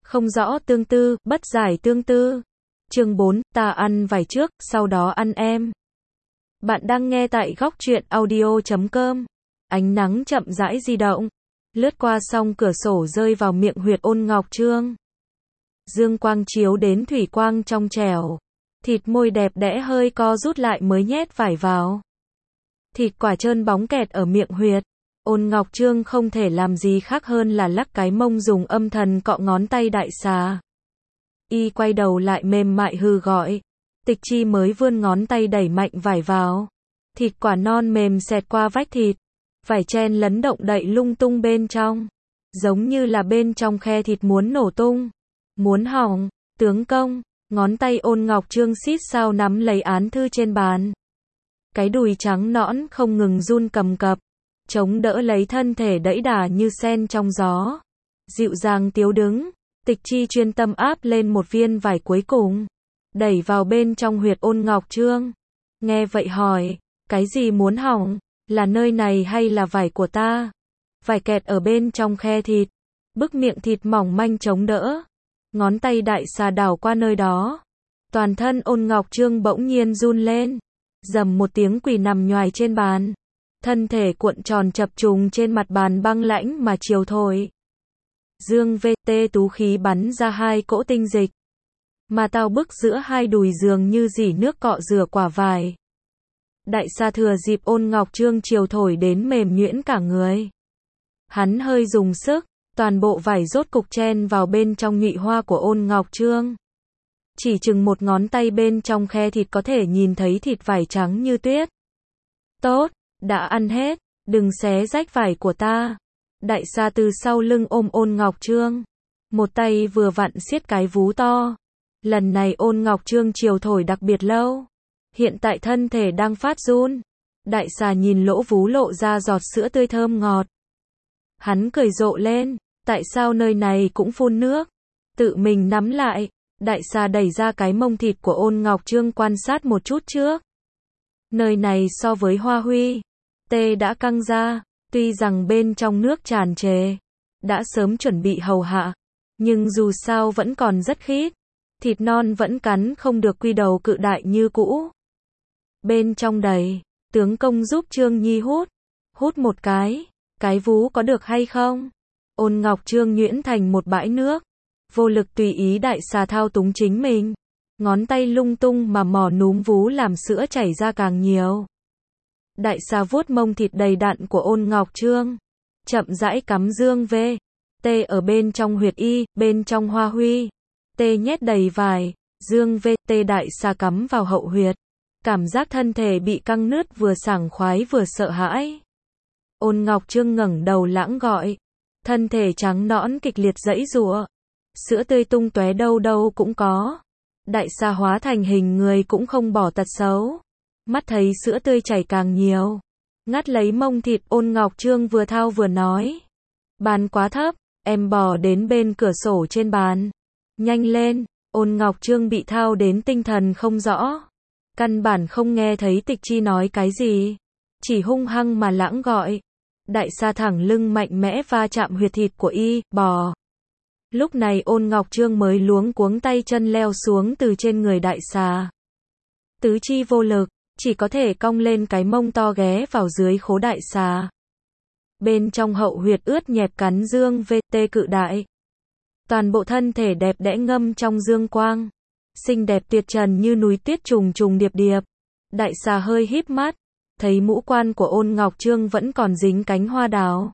Không rõ tương tư, bất giải tương tư. Chương 4, ta ăn vải trước, sau đó ăn em. Bạn đang nghe tại góc truyện audio.com. Ánh nắng chậm rãi di động, lướt qua song cửa sổ rơi vào miệng huyệt Ôn Ngọc Trương. Dương quang chiếu đến thủy quang trong trẻo, thịt môi đẹp đẽ hơi co rút lại mới nhét vải vào. Thịt quả trơn bóng kẹt ở miệng huyệt. Ôn Ngọc Trương không thể làm gì khác hơn là lắc cái mông dùng âm thần cọ ngón tay đại xà. Y quay đầu lại mềm mại hừ gọi. Tịch Chi mới vươn ngón tay đẩy mạnh vải vào. Thịt quả non mềm xẹt qua vách thịt. Vải chen lấn động đậy lung tung bên trong. Giống như là bên trong khe thịt muốn nổ tung. Muốn hỏng. Tướng công. Ngón tay Ôn Ngọc Trương xít sao nắm lấy án thư trên bàn. Cái đùi trắng nõn không ngừng run cầm cập. Chống đỡ lấy thân thể đẫy đà như sen trong gió. Dịu dàng tiếu đứng. Tịch Chi chuyên tâm áp lên một viên vải cuối cùng. Đẩy vào bên trong huyệt Ôn Ngọc Trương. Nghe vậy hỏi. Cái gì muốn hỏng? Là nơi này hay là vải của ta? Vải kẹt ở bên trong khe thịt. Bức miệng thịt mỏng manh chống đỡ. Ngón tay đại xà đảo qua nơi đó. Toàn thân Ôn Ngọc Trương bỗng nhiên run lên. Rầm một tiếng quỳ nằm nhoài trên bàn. Thân thể cuộn tròn chập trùng trên mặt bàn băng lãnh mà chiều thổi. Dương VT tú khí bắn ra hai cỗ tinh dịch. Mà tao bức giữa hai đùi dường như dỉ nước cọ rửa quả vải. Đại xà thừa dịp Ôn Ngọc Trương chiều thổi đến mềm nhuyễn cả người. Hắn hơi dùng sức, toàn bộ vải rốt cục chen vào bên trong nhụy hoa của Ôn Ngọc Trương. Chỉ chừng một ngón tay bên trong khe thịt có thể nhìn thấy thịt vải trắng như tuyết. Tốt, đã ăn hết, đừng xé rách vải của ta. Đại xà từ sau lưng ôm Ôn Ngọc Trương. Một tay vừa vặn siết cái vú to. Lần này Ôn Ngọc Trương chiều thổi đặc biệt lâu. Hiện tại thân thể đang phát run. Đại xà nhìn lỗ vú lộ ra giọt sữa tươi thơm ngọt. Hắn cười rộ lên. Tại sao nơi này cũng phun nước? Tự mình nắm lại. Đại xà đẩy ra cái mông thịt của Ôn Ngọc Trương quan sát một chút trước. Nơi này so với Hoa Huy Tê đã căng ra. Tuy rằng bên trong nước tràn trề. Đã sớm chuẩn bị hầu hạ. Nhưng dù sao vẫn còn rất khít. Thịt non vẫn cắn không được quy đầu cự đại như cũ. Bên trong đầy. Tướng công giúp Trương Nhi hút. Hút một cái. Cái vú có được hay không? Ôn Ngọc Trương nhuyễn thành một bãi nước. Vô lực tùy ý đại xà thao túng chính mình. Ngón tay lung tung mà mò núm vú làm sữa chảy ra càng nhiều. Đại xà vuốt mông thịt đầy đặn của Ôn Ngọc Trương. Chậm rãi cắm dương VT ở bên trong huyệt y, bên trong Hoa Huy Tê nhét đầy vải. Dương VT đại xà cắm vào hậu huyệt. Cảm giác thân thể bị căng nứt vừa sảng khoái vừa sợ hãi. Ôn Ngọc Trương ngẩng đầu lãng gọi. Thân thể trắng nõn kịch liệt giãy giụa. Sữa tươi tung tóe đâu đâu cũng có. Đại xà hóa thành hình người cũng không bỏ tật xấu. Mắt thấy sữa tươi chảy càng nhiều. Ngắt lấy mông thịt Ôn Ngọc Trương vừa thao vừa nói. Bàn quá thấp, em bò đến bên cửa sổ trên bàn. Nhanh lên, Ôn Ngọc Trương bị thao đến tinh thần không rõ. Căn bản không nghe thấy Tịch Chi nói cái gì. Chỉ hung hăng mà lãng gọi. Đại xà thẳng lưng mạnh mẽ va chạm huyệt thịt của y, bò. Lúc này Ôn Ngọc Trương mới luống cuống tay chân leo xuống từ trên người đại xà. Tứ chi vô lực, chỉ có thể cong lên cái mông to ghé vào dưới khố đại xà. Bên trong hậu huyệt ướt nhẹp cắn dương VT cự đại. Toàn bộ thân thể đẹp đẽ ngâm trong dương quang. Xinh đẹp tuyệt trần như núi tuyết trùng trùng điệp điệp. Đại xà hơi híp mắt. Thấy mũ quan của Ôn Ngọc Trương vẫn còn dính cánh hoa đào.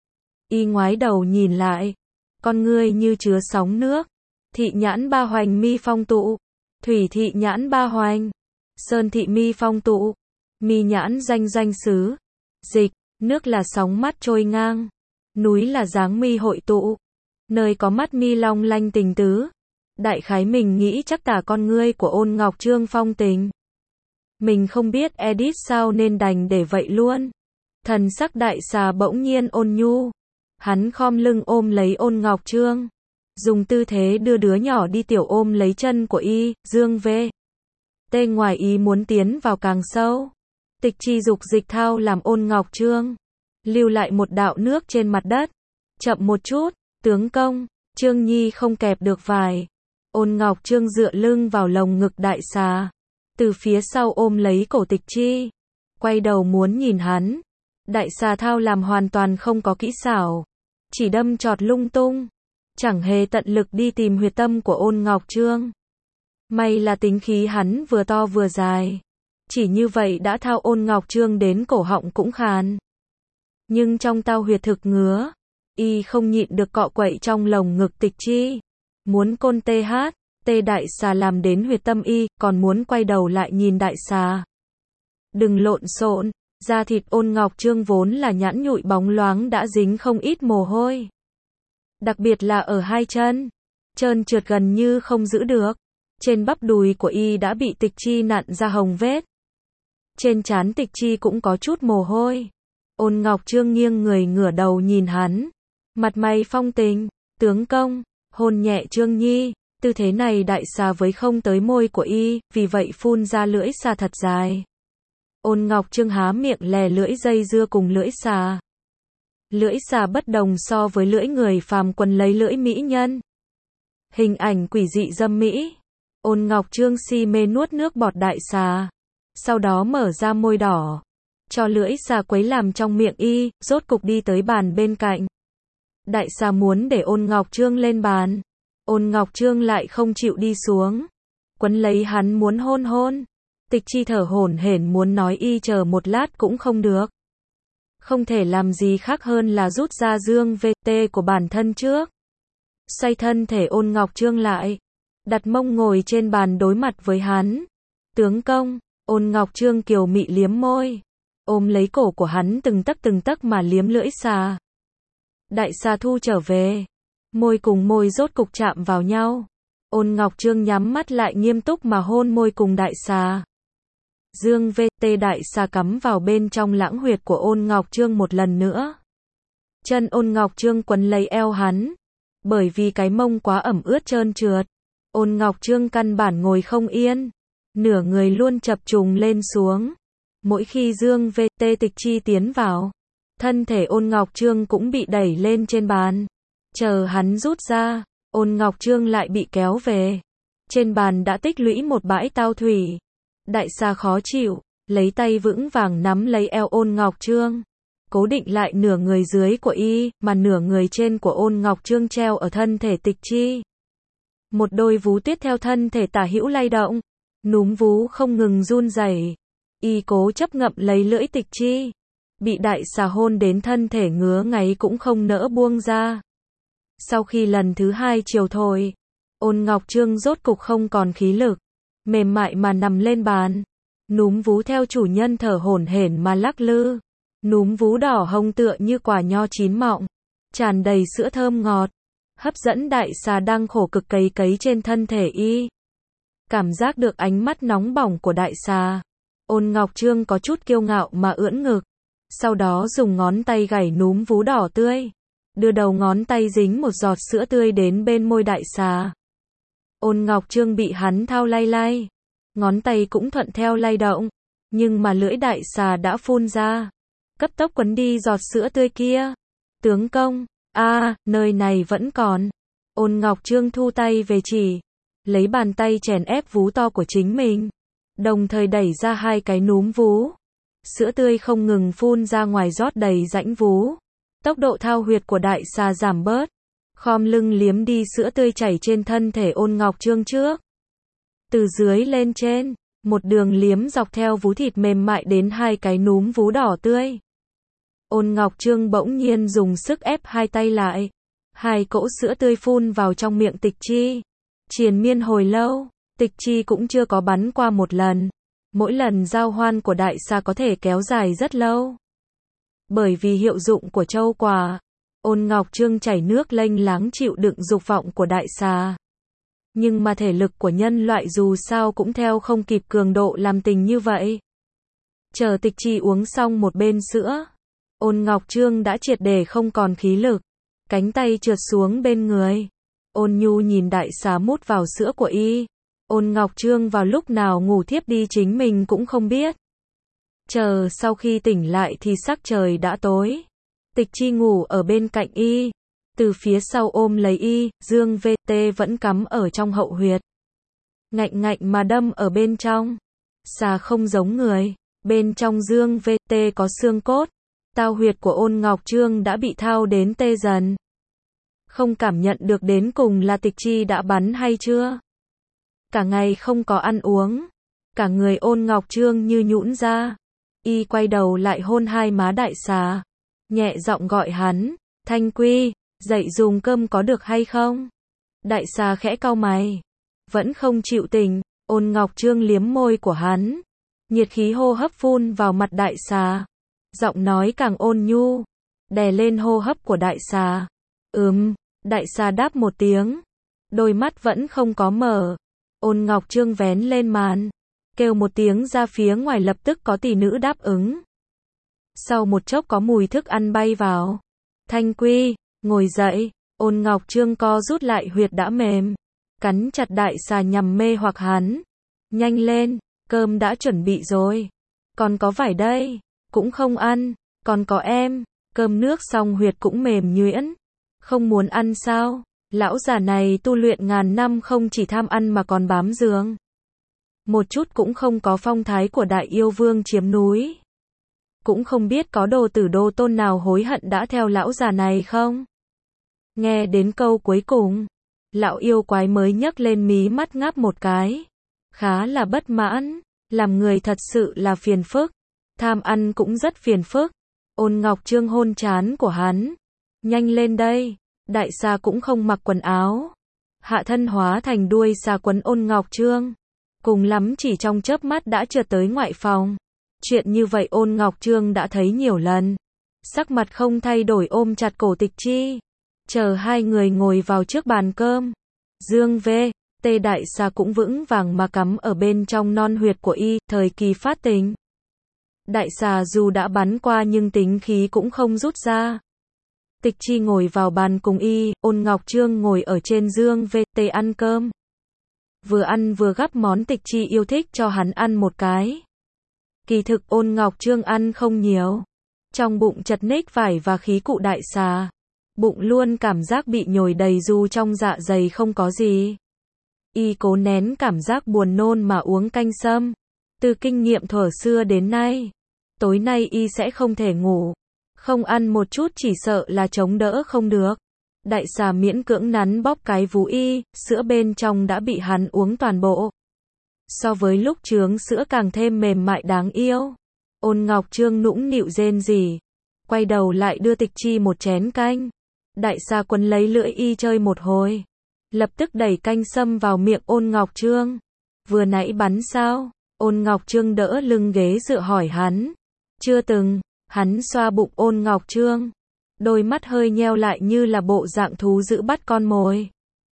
Y ngoái đầu nhìn lại. Con ngươi như chứa sóng nước. Thị nhãn ba hoành mi phong tụ. Thủy thị nhãn ba hoành. Sơn thị mi phong tụ. Mi nhãn danh danh xứ. Dịch, nước là sóng mắt trôi ngang. Núi là dáng mi hội tụ. Nơi có mắt mi long lanh tình tứ. Đại khái mình nghĩ chắc tả con ngươi của Ôn Ngọc Trương phong tình. Mình không biết edit sao nên đành để vậy luôn. Thần sắc đại xà bỗng nhiên ôn nhu. Hắn khom lưng ôm lấy Ôn Ngọc Trương. Dùng tư thế đưa đứa nhỏ đi tiểu ôm lấy chân của y, dương VT ngoài ý muốn tiến vào càng sâu. Tịch Chi dục dịch thao làm Ôn Ngọc Trương. Lưu lại một đạo nước trên mặt đất. Chậm một chút, tướng công. Trương Nhi không kẹp được vài. Ôn Ngọc Trương dựa lưng vào lồng ngực đại xà. Từ phía sau ôm lấy cổ Tịch Chi. Quay đầu muốn nhìn hắn. Đại xà thao làm hoàn toàn không có kỹ xảo. Chỉ đâm chọt lung tung. Chẳng hề tận lực đi tìm huyệt tâm của Ôn Ngọc Trương. May là tính khí hắn vừa to vừa dài. Chỉ như vậy đã thao Ôn Ngọc Trương đến cổ họng cũng khàn. Nhưng trong tao huyệt thực ngứa. Y không nhịn được cọ quậy trong lồng ngực Tịch Chi. Muốn côn tê đại xà làm đến huyệt tâm y, còn muốn quay đầu lại nhìn đại xà. Đừng lộn xộn, da thịt Ôn Ngọc Trương vốn là nhẵn nhụi bóng loáng đã dính không ít mồ hôi. Đặc biệt là ở hai chân, trơn trượt gần như không giữ được. Trên bắp đùi của y đã bị Tịch Chi nặn ra hồng vết. Trên trán Tịch Chi cũng có chút mồ hôi. Ôn Ngọc Trương nghiêng người ngửa đầu nhìn hắn. Mặt mày phong tình, tướng công, hôn nhẹ Trương Nhi. Tư thế này đại xà với không tới môi của y, vì vậy phun ra lưỡi xà thật dài. Ôn Ngọc Trương há miệng lè lưỡi dây dưa cùng lưỡi xà. Lưỡi xà bất đồng so với lưỡi người phàm quấn lấy lưỡi mỹ nhân. Hình ảnh quỷ dị dâm mỹ. Ôn Ngọc Trương si mê nuốt nước bọt đại xà. Sau đó mở ra môi đỏ. Cho lưỡi xà quấy làm trong miệng y, rốt cục đi tới bàn bên cạnh. Đại xà muốn để Ôn Ngọc Trương lên bàn. Ôn Ngọc Trương lại không chịu đi xuống. Quấn lấy hắn muốn hôn hôn. Tịch Chi thở hổn hển muốn nói y chờ một lát cũng không được. Không thể làm gì khác hơn là rút ra dương VT của bản thân trước. Xoay thân thể Ôn Ngọc Trương lại. Đặt mông ngồi trên bàn đối mặt với hắn. Tướng công, Ôn Ngọc Trương kiều mị liếm môi. Ôm lấy cổ của hắn từng tấc mà liếm lưỡi xà. Đại xà thu trở về. Môi cùng môi rốt cục chạm vào nhau. Ôn Ngọc Trương nhắm mắt lại nghiêm túc mà hôn môi cùng đại xà. Dương VT đại xà cắm vào bên trong lãng huyệt của Ôn Ngọc Trương một lần nữa. Chân Ôn Ngọc Trương quấn lấy eo hắn. Bởi vì cái mông quá ẩm ướt trơn trượt. Ôn Ngọc Trương căn bản ngồi không yên. Nửa người luôn chập trùng lên xuống. Mỗi khi Dương VT Tịch Chi tiến vào, thân thể Ôn Ngọc Trương cũng bị đẩy lên trên bàn. Chờ hắn rút ra, Ôn Ngọc Trương lại bị kéo về. Trên bàn đã tích lũy một bãi tao thủy. Đại xà khó chịu, lấy tay vững vàng nắm lấy eo Ôn Ngọc Trương. Cố định lại nửa người dưới của y, mà nửa người trên của Ôn Ngọc Trương treo ở thân thể Tịch Chi. Một đôi vú tuyết theo thân thể tả hữu lay động. Núm vú không ngừng run rẩy. Y cố chấp ngậm lấy lưỡi Tịch Chi. Bị đại xà hôn đến thân thể ngứa ngáy cũng không nỡ buông ra. Sau khi lần thứ hai chiều thôi, Ôn Ngọc Trương rốt cục không còn khí lực. Mềm mại mà nằm lên bàn. Núm vú theo chủ nhân thở hổn hển mà lắc lư. Núm vú đỏ hồng tựa như quả nho chín mọng. Tràn đầy sữa thơm ngọt. Hấp dẫn đại xà đang khổ cực cấy cấy trên thân thể y. Cảm giác được ánh mắt nóng bỏng của đại xà. Ôn Ngọc Trương có chút kiêu ngạo mà ưỡn ngực. Sau đó dùng ngón tay gảy núm vú đỏ tươi. Đưa đầu ngón tay dính một giọt sữa tươi đến bên môi đại xà. Ôn Ngọc Trương bị hắn thao lay lay. Ngón tay cũng thuận theo lay động. Nhưng mà lưỡi đại xà đã phun ra. Cấp tốc quấn đi giọt sữa tươi kia. Tướng công, nơi này vẫn còn. Ôn Ngọc Trương thu tay về chỉ. Lấy bàn tay chèn ép vú to của chính mình. Đồng thời đẩy ra hai cái núm vú. Sữa tươi không ngừng phun ra ngoài rót đầy rãnh vú. Tốc độ thao huyệt của đại xà giảm bớt. Khom lưng liếm đi sữa tươi chảy trên thân thể Ôn Ngọc Trương trước. Từ dưới lên trên, một đường liếm dọc theo vú thịt mềm mại đến hai cái núm vú đỏ tươi. Ôn Ngọc Trương bỗng nhiên dùng sức ép hai tay lại. Hai cỗ sữa tươi phun vào trong miệng Tịch Chi. Triền miên hồi lâu, Tịch Chi cũng chưa có bắn qua một lần. Mỗi lần giao hoan của đại xà có thể kéo dài rất lâu. Bởi vì hiệu dụng của châu quả, Ôn Ngọc Trương chảy nước lênh láng chịu đựng dục vọng của đại xà. Nhưng mà thể lực của nhân loại dù sao cũng theo không kịp cường độ làm tình như vậy. Chờ Tịch Chi uống xong một bên sữa, Ôn Ngọc Trương đã triệt để không còn khí lực. Cánh tay trượt xuống bên người. Ôn nhu nhìn đại xà mút vào sữa của y. Ôn Ngọc Trương vào lúc nào ngủ thiếp đi chính mình cũng không biết. Chờ sau khi tỉnh lại thì sắc trời đã tối. Tịch Chi ngủ ở bên cạnh y. từ phía sau ôm lấy y, Dương VT vẫn cắm ở trong hậu huyệt. Ngạnh ngạnh mà đâm ở bên trong. Xà không giống người, bên trong Dương VT có xương cốt. Tao huyệt của Ôn Ngọc Trương đã bị thao đến tê dần. Không cảm nhận được đến cùng là Tịch Chi đã bắn hay chưa. Cả ngày không có ăn uống. Cả người Ôn Ngọc Trương như nhũn ra. Y quay đầu lại hôn hai má đại xà. Nhẹ giọng gọi hắn, Thanh Quy, dậy dùng cơm có được hay không? Đại xà khẽ cau mày. Vẫn không chịu tình, Ôn Ngọc Trương liếm môi của hắn. Nhiệt khí hô hấp phun vào mặt đại xà. Giọng nói càng ôn nhu. Đè lên hô hấp của đại xà. Đại xà đáp một tiếng. Đôi mắt vẫn không có mở. Ôn Ngọc Trương vén lên màn. Kêu một tiếng ra phía ngoài lập tức có tỷ nữ đáp ứng. Sau một chốc có mùi thức ăn bay vào. Thanh Quy, ngồi dậy. Ôn Ngọc Trương co rút lại huyệt đã mềm. Cắn chặt đại xà nhằm mê hoặc hắn. Nhanh lên, cơm đã chuẩn bị rồi. Còn có vải đây, cũng không ăn. Còn có em, cơm nước xong huyệt cũng mềm nhuyễn. Không muốn ăn sao? Lão già này tu luyện ngàn năm không chỉ tham ăn mà còn bám giường. Một chút cũng không có phong thái của đại yêu vương chiếm núi. Cũng không biết có đồ tử đô tôn nào hối hận đã theo lão già này không? Nghe đến câu cuối cùng, lão yêu quái mới nhấc lên mí mắt ngáp một cái. Khá là bất mãn, làm người thật sự là phiền phức. Tham ăn cũng rất phiền phức. Ôn Ngọc Trương hôn trán của hắn. Nhanh lên đây, đại xà cũng không mặc quần áo. Hạ thân hóa thành đuôi xà quấn Ôn Ngọc Trương. Cùng lắm chỉ trong chớp mắt đã trượt tới ngoại phòng. Chuyện như vậy Ôn Ngọc Trương đã thấy nhiều lần. Sắc mặt không thay đổi ôm chặt cổ Tịch Chi. Chờ hai người ngồi vào trước bàn cơm. Dương VT đại xà cũng vững vàng mà cắm ở bên trong non huyệt của y, thời kỳ phát tình. Đại xà dù đã bắn qua nhưng tính khí cũng không rút ra. Tịch Chi ngồi vào bàn cùng y, Ôn Ngọc Trương ngồi ở trên Dương VT ăn cơm. Vừa ăn vừa gắp món Tịch Chi yêu thích cho hắn ăn một cái. Kỳ thực Ôn Ngọc Trương ăn không nhiều. Trong bụng chật ních vải và khí cụ đại xà. Bụng luôn cảm giác bị nhồi đầy dù trong dạ dày không có gì. Y cố nén cảm giác buồn nôn mà uống canh sâm. Từ kinh nghiệm thuở xưa đến nay, tối nay y sẽ không thể ngủ. Không ăn một chút chỉ sợ là chống đỡ không được. Đại xà miễn cưỡng nắn bóp cái vú y, sữa bên trong đã bị hắn uống toàn bộ. So với lúc chướng sữa càng thêm mềm mại đáng yêu. Ôn Ngọc Trương nũng nịu rên rỉ. Quay đầu lại đưa Tịch Chi một chén canh. Đại xà quấn lấy lưỡi y chơi một hồi. Lập tức đẩy canh sâm vào miệng Ôn Ngọc Trương. Vừa nãy bắn sao? Ôn Ngọc Trương đỡ lưng ghế dựa hỏi hắn. Chưa từng. Hắn xoa bụng Ôn Ngọc Trương. Đôi mắt hơi nheo lại như là bộ dạng thú dữ bắt con mồi.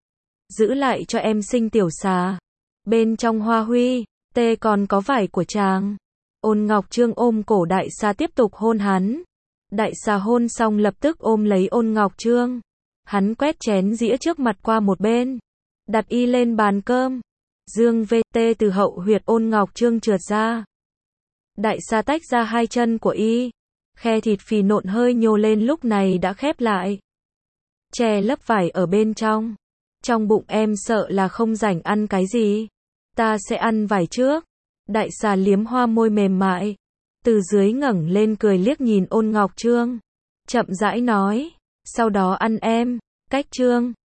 Giữ lại cho em sinh tiểu xà. Bên trong hoa huy, tê còn có vải của chàng. Ôn Ngọc Trương ôm cổ đại xà tiếp tục hôn hắn. Đại xà hôn xong lập tức ôm lấy Ôn Ngọc Trương. Hắn quét chén dĩa trước mặt qua một bên. Đặt y lên bàn cơm. Dương VT từ hậu huyệt Ôn Ngọc Trương trượt ra. Đại xà tách ra hai chân của y. Khe thịt phì nộn hơi nhô lên lúc này đã khép lại. Che lấp vải ở bên trong. Trong bụng em sợ là không rảnh ăn cái gì. Ta sẽ ăn vải trước. Đại xà liếm hoa môi mềm mại. Từ dưới ngẩng lên cười liếc nhìn Ôn Ngọc Trương. Chậm rãi nói. Sau đó ăn em. Cách Trương.